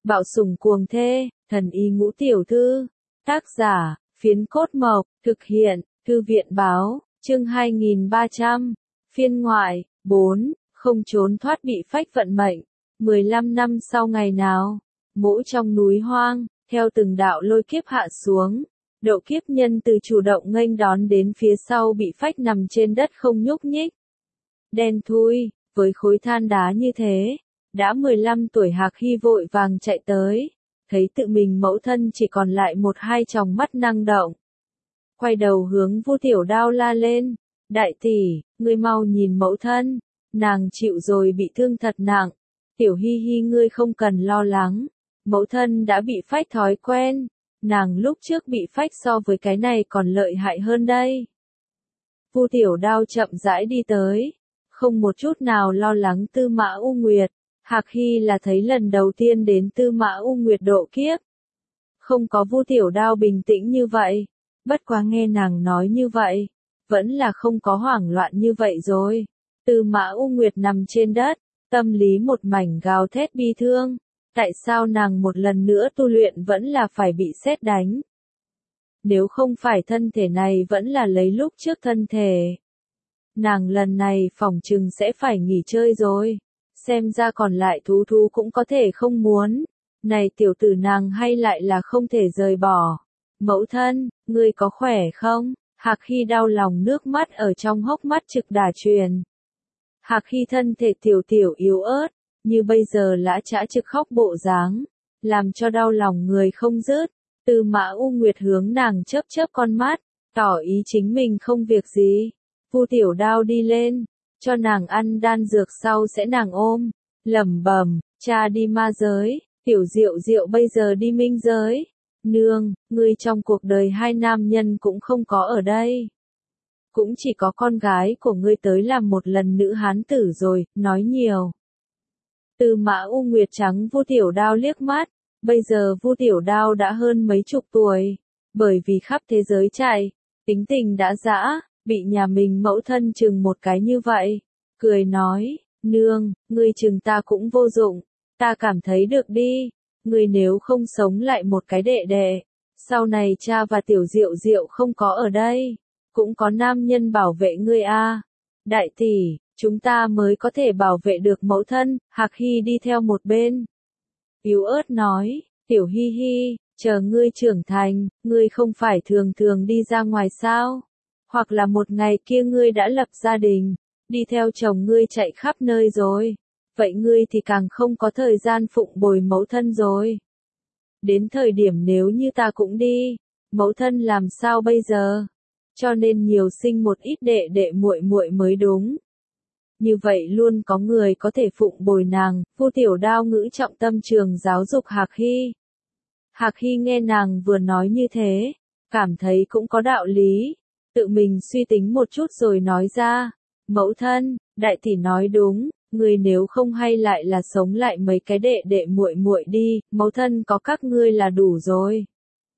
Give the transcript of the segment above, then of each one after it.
Bạo sủng cuồng thê, thần y ngũ tiểu thư. Tác giả, Phiến Cốt Mộc, thực hiện, Thư viện báo, chương 2300. Phiên ngoại, 4, không trốn thoát bị phách vận mệnh. 15 năm sau ngày nào, mỗ trong núi hoang, theo từng đạo lôi kiếp hạ xuống, độ kiếp nhân từ chủ động nghênh đón đến phía sau bị phách nằm trên đất không nhúc nhích. Đen thui, với khối than đá như thế, đã 15 tuổi Hạc Hy vội vàng chạy tới, thấy tự mình mẫu thân chỉ còn lại một hai tròng mắt năng động. Quay đầu hướng Vu Tiểu Đao la lên, đại tỷ, ngươi mau nhìn mẫu thân, nàng chịu rồi bị thương thật nặng, Tiểu Hi Hi ngươi không cần lo lắng, mẫu thân đã bị phách thói quen, nàng lúc trước bị phách so với cái này còn lợi hại hơn đây. Vu Tiểu Đao chậm rãi đi tới, không một chút nào lo lắng Tư Mã U Nguyệt. Hạc Hy là thấy lần đầu tiên đến Tư Mã U Nguyệt độ kiếp. Không có Vu Tiểu Đao bình tĩnh như vậy, bất quá nghe nàng nói như vậy, vẫn là không có hoảng loạn như vậy rồi. Tư Mã U Nguyệt nằm trên đất, tâm lý một mảnh gào thét bi thương, tại sao nàng một lần nữa tu luyện vẫn là phải bị sét đánh? Nếu không phải thân thể này vẫn là lấy lúc trước thân thể, nàng lần này phỏng chừng sẽ phải nghỉ chơi rồi. Xem ra còn lại thú thú cũng có thể không muốn. Này tiểu tử nàng hay lại là không thể rời bỏ. Mẫu thân, ngươi có khỏe không? Hạc Hy đau lòng nước mắt ở trong hốc mắt trực đà truyền. Hạc Hy thân thể tiểu tiểu yếu ớt, như bây giờ lã chã trực khóc bộ dáng, làm cho đau lòng người không dứt. Tư Mã U Nguyệt hướng nàng chớp chớp con mắt, tỏ ý chính mình không việc gì. Vu Tiểu Đao đi lên, cho nàng ăn đan dược sau sẽ nàng ôm, lẩm bẩm, cha đi ma giới, Tiểu Diệu Diệu bây giờ đi minh giới. Nương, ngươi trong cuộc đời hai nam nhân cũng không có ở đây. Cũng chỉ có con gái của ngươi tới làm một lần nữ hán tử rồi, nói nhiều. Tư Mã U Nguyệt trắng Vu Tiểu Đao liếc mắt, bây giờ Vu Tiểu Đao đã hơn mấy chục tuổi, bởi vì khắp thế giới chạy, tính tình đã dã. Bị nhà mình mẫu thân chừng một cái như vậy, cười nói, nương, ngươi chừng ta cũng vô dụng, ta cảm thấy được đi, ngươi nếu không sống lại một cái đệ đệ, sau này cha và Tiểu Diệu Diệu không có ở đây, cũng có nam nhân bảo vệ ngươi a. Đại tỷ, chúng ta mới có thể bảo vệ được mẫu thân. Hạc Hy đi theo một bên, yếu ớt nói, Tiểu Hi Hi, chờ ngươi trưởng thành, ngươi không phải thường thường đi ra ngoài sao? Hoặc là một ngày kia ngươi đã lập gia đình, đi theo chồng ngươi chạy khắp nơi rồi, vậy ngươi thì càng không có thời gian phụng bồi mẫu thân rồi. Đến thời điểm nếu như ta cũng đi, mẫu thân làm sao bây giờ? Cho nên nhiều sinh một ít đệ đệ muội muội mới đúng. Như vậy luôn có người có thể phụng bồi nàng. Vu Tiểu Đao ngữ trọng tâm trường giáo dục Hạc Hy. Hạc Hy nghe nàng vừa nói như thế, cảm thấy cũng có đạo lý. Tự mình suy tính một chút rồi nói ra, mẫu thân, đại tỷ nói đúng, người nếu không hay lại là sống lại mấy cái đệ đệ muội muội đi, mẫu thân có các ngươi là đủ rồi.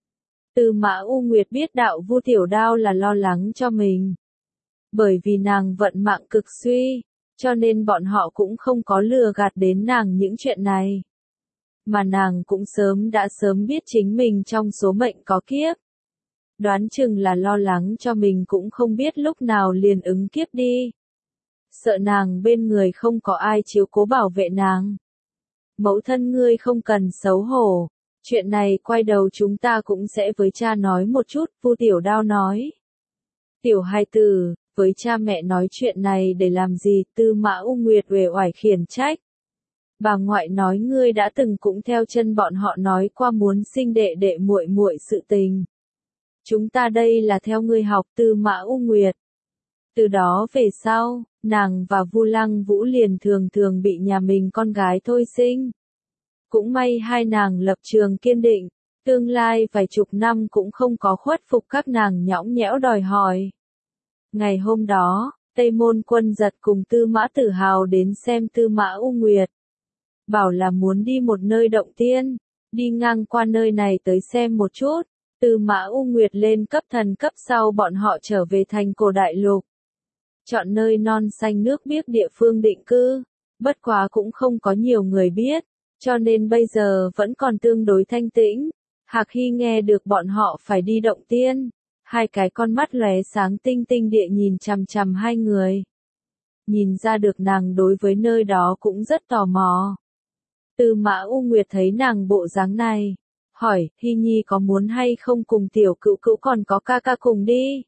Tư Mã U Nguyệt biết đạo Vu Tiểu Đao là lo lắng cho mình. Bởi vì nàng vận mạng cực suy, cho nên bọn họ cũng không có lừa gạt đến nàng những chuyện này. Mà nàng cũng đã sớm biết chính mình trong số mệnh có kiếp. Đoán chừng là lo lắng cho mình cũng không biết lúc nào liền ứng kiếp đi. Sợ nàng bên người không có ai chiếu cố bảo vệ nàng. Mẫu thân ngươi không cần xấu hổ, chuyện này quay đầu chúng ta cũng sẽ với cha nói một chút, Vu Tiểu Đao nói. Tiểu hài tử, với cha mẹ nói chuyện này để làm gì? Tư Mã U Nguyệt uể oải khiển trách. Bà ngoại nói ngươi đã từng cũng theo chân bọn họ nói qua muốn sinh đệ đệ muội muội sự tình. Chúng ta đây là theo ngươi học. Tư Mã U Nguyệt. Từ đó về sau, nàng và Vu Lăng Vũ liền thường thường bị nhà mình con gái thôi sinh. Cũng may hai nàng lập trường kiên định, tương lai vài chục năm cũng không có khuất phục các nàng nhõng nhẽo đòi hỏi. Ngày hôm đó, Tây Môn Quân Giật cùng Tư Mã Tử Hào đến xem Tư Mã U Nguyệt. Bảo là muốn đi một nơi động tiên, đi ngang qua nơi này tới xem một chút. Tư Mã U Nguyệt lên cấp thần cấp sau bọn họ trở về thành Cổ Đại Lục. Chọn nơi non xanh nước biếc địa phương định cư, bất quá cũng không có nhiều người biết. cho nên bây giờ vẫn còn tương đối thanh tĩnh. Hạc Hy nghe được bọn họ phải đi động tiên, hai cái con mắt lóe sáng tinh tinh địa nhìn chằm chằm hai người. Nhìn ra được nàng đối với nơi đó cũng rất tò mò. Tư Mã U Nguyệt thấy nàng bộ dáng này, hỏi, Hy Nhi có muốn hay không cùng tiểu cữu cữu còn có ca ca cùng đi?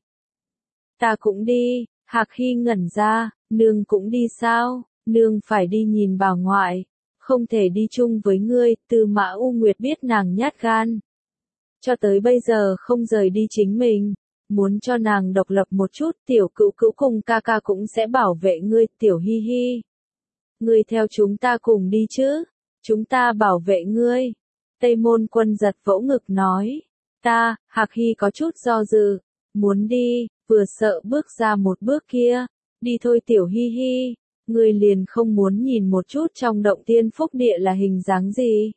Ta cũng đi. Hạc Hy ngẩn ra, nương cũng đi sao? Nương phải đi nhìn bà ngoại, không thể đi chung với ngươi. Tư Mã U Nguyệt biết nàng nhát gan, cho tới bây giờ không rời đi chính mình, muốn cho nàng độc lập một chút. Tiểu cữu cữu cùng ca ca cũng sẽ bảo vệ ngươi. Tiểu Hi Hi, ngươi theo chúng ta cùng đi chứ, chúng ta bảo vệ ngươi. Tây Môn Quân giật vỗ ngực nói, ta. Hạc Hy có chút do dự, muốn đi, vừa sợ bước ra một bước kia. Đi thôi Tiểu Hi Hi, ngươi liền không muốn nhìn một chút trong động tiên phúc địa là hình dáng gì?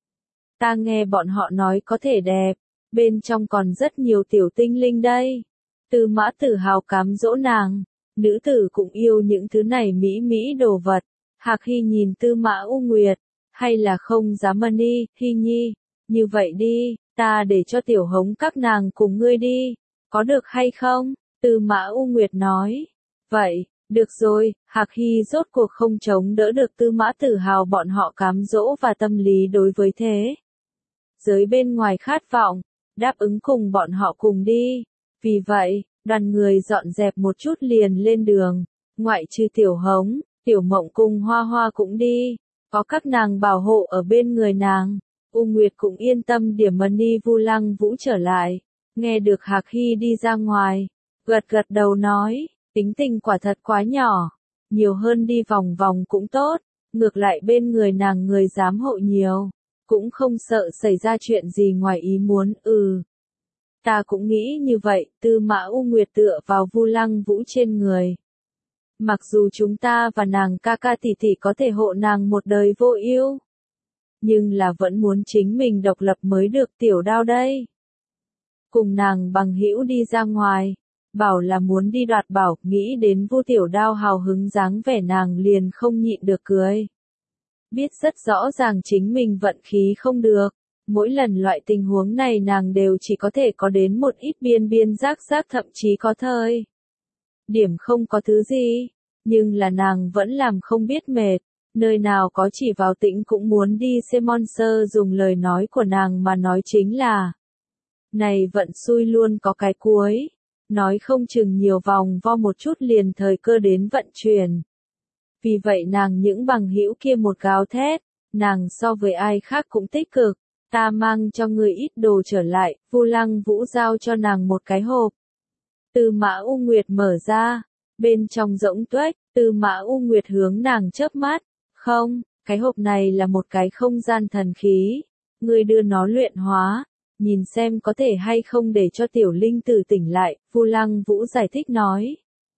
Ta nghe bọn họ nói có thể đẹp, bên trong còn rất nhiều tiểu tinh linh đây. Tư Mã Tử Hào cám dỗ nàng, nữ tử cũng yêu những thứ này mỹ mỹ đồ vật. Hạc Hy nhìn Tư Mã U Nguyệt, hay là không dám đi. Hy Nhi, như vậy đi, ta để cho Tiểu Hống các nàng cùng ngươi đi, có được hay không? Tư Mã U Nguyệt nói, vậy, được rồi. Hạc Hy rốt cuộc không chống đỡ được Tư Mã Tử Hào bọn họ cám dỗ và tâm lý đối với thế giới bên ngoài khát vọng, đáp ứng cùng bọn họ cùng đi. Vì vậy, đoàn người dọn dẹp một chút liền lên đường, ngoại trừ Tiểu Hống, Tiểu Mộng cùng Hoa Hoa cũng đi, có các nàng bảo hộ ở bên người nàng. U Nguyệt cũng yên tâm điểm đi. Vu Lăng Vũ trở lại, nghe được Hạc Hy đi ra ngoài, gật gật đầu nói, tính tình quả thật quá nhỏ, nhiều hơn đi vòng vòng cũng tốt, ngược lại bên người nàng người giám hộ nhiều, cũng không sợ xảy ra chuyện gì ngoài ý muốn. Ta cũng nghĩ như vậy. Tư Mã U Nguyệt tựa vào Vu Lăng Vũ trên người. Mặc dù chúng ta và nàng ca ca tỷ tỷ có thể hộ nàng một đời vô ưu, nhưng là vẫn muốn chính mình độc lập mới được. Tiểu Đao đây, cùng nàng bằng hữu đi ra ngoài, bảo là muốn đi đoạt bảo, nghĩ đến Vu Tiểu Đao hào hứng dáng vẻ nàng liền không nhịn được cười. Biết rất rõ ràng chính mình vận khí không được, mỗi lần loại tình huống này nàng đều chỉ có thể có đến một ít biên biên giác giác, thậm chí có thời điểm không có thứ gì, nhưng là nàng vẫn làm không biết mệt, nơi nào có chỉ vào tĩnh cũng muốn đi xem. Monster dùng lời nói của nàng mà nói chính là, này vận xui luôn có cái cuối, nói không chừng nhiều vòng vo một chút liền thời cơ đến vận chuyển. Vì vậy nàng những bằng hữu kia một gào thét, nàng so với ai khác cũng tích cực, ta mang cho người ít đồ trở lại. Vu Lăng Vũ giao cho nàng một cái hộp. Tư Mã U Nguyệt mở ra, bên trong rỗng tuếch. Tư Mã U Nguyệt hướng nàng chớp mắt, không, cái hộp này là một cái không gian thần khí, ngươi đưa nó luyện hóa, nhìn xem có thể hay không để cho tiểu linh tử tỉnh lại. Vu Lăng Vũ giải thích nói.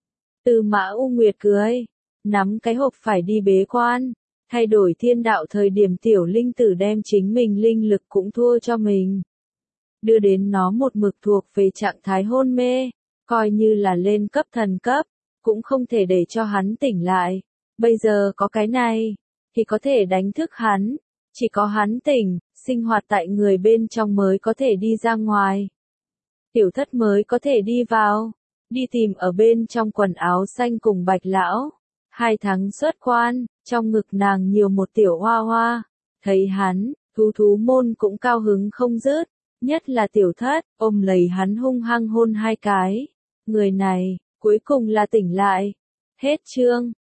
Tư Mã U Nguyệt cười, nắm cái hộp phải đi bế quan, thay đổi thiên đạo thời điểm tiểu linh tử đem chính mình linh lực cũng thua cho mình, đưa đến nó một mực thuộc về trạng thái hôn mê, coi như là lên cấp thần cấp, cũng không thể để cho hắn tỉnh lại. Bây giờ có cái này, thì có thể đánh thức hắn, chỉ có hắn tỉnh, sinh hoạt tại người bên trong mới có thể đi ra ngoài. Tiểu Thất mới có thể đi vào, đi tìm ở bên trong quần áo xanh cùng Bạch lão. 2 tháng xuất quan, trong ngực nàng nhiều một tiểu hoa hoa, thấy hắn, thú môn cũng cao hứng không dứt, nhất là Tiểu Thất, ôm lấy hắn hung hăng hôn 2 cái. Người này, cuối cùng là tỉnh lại. Hết chương.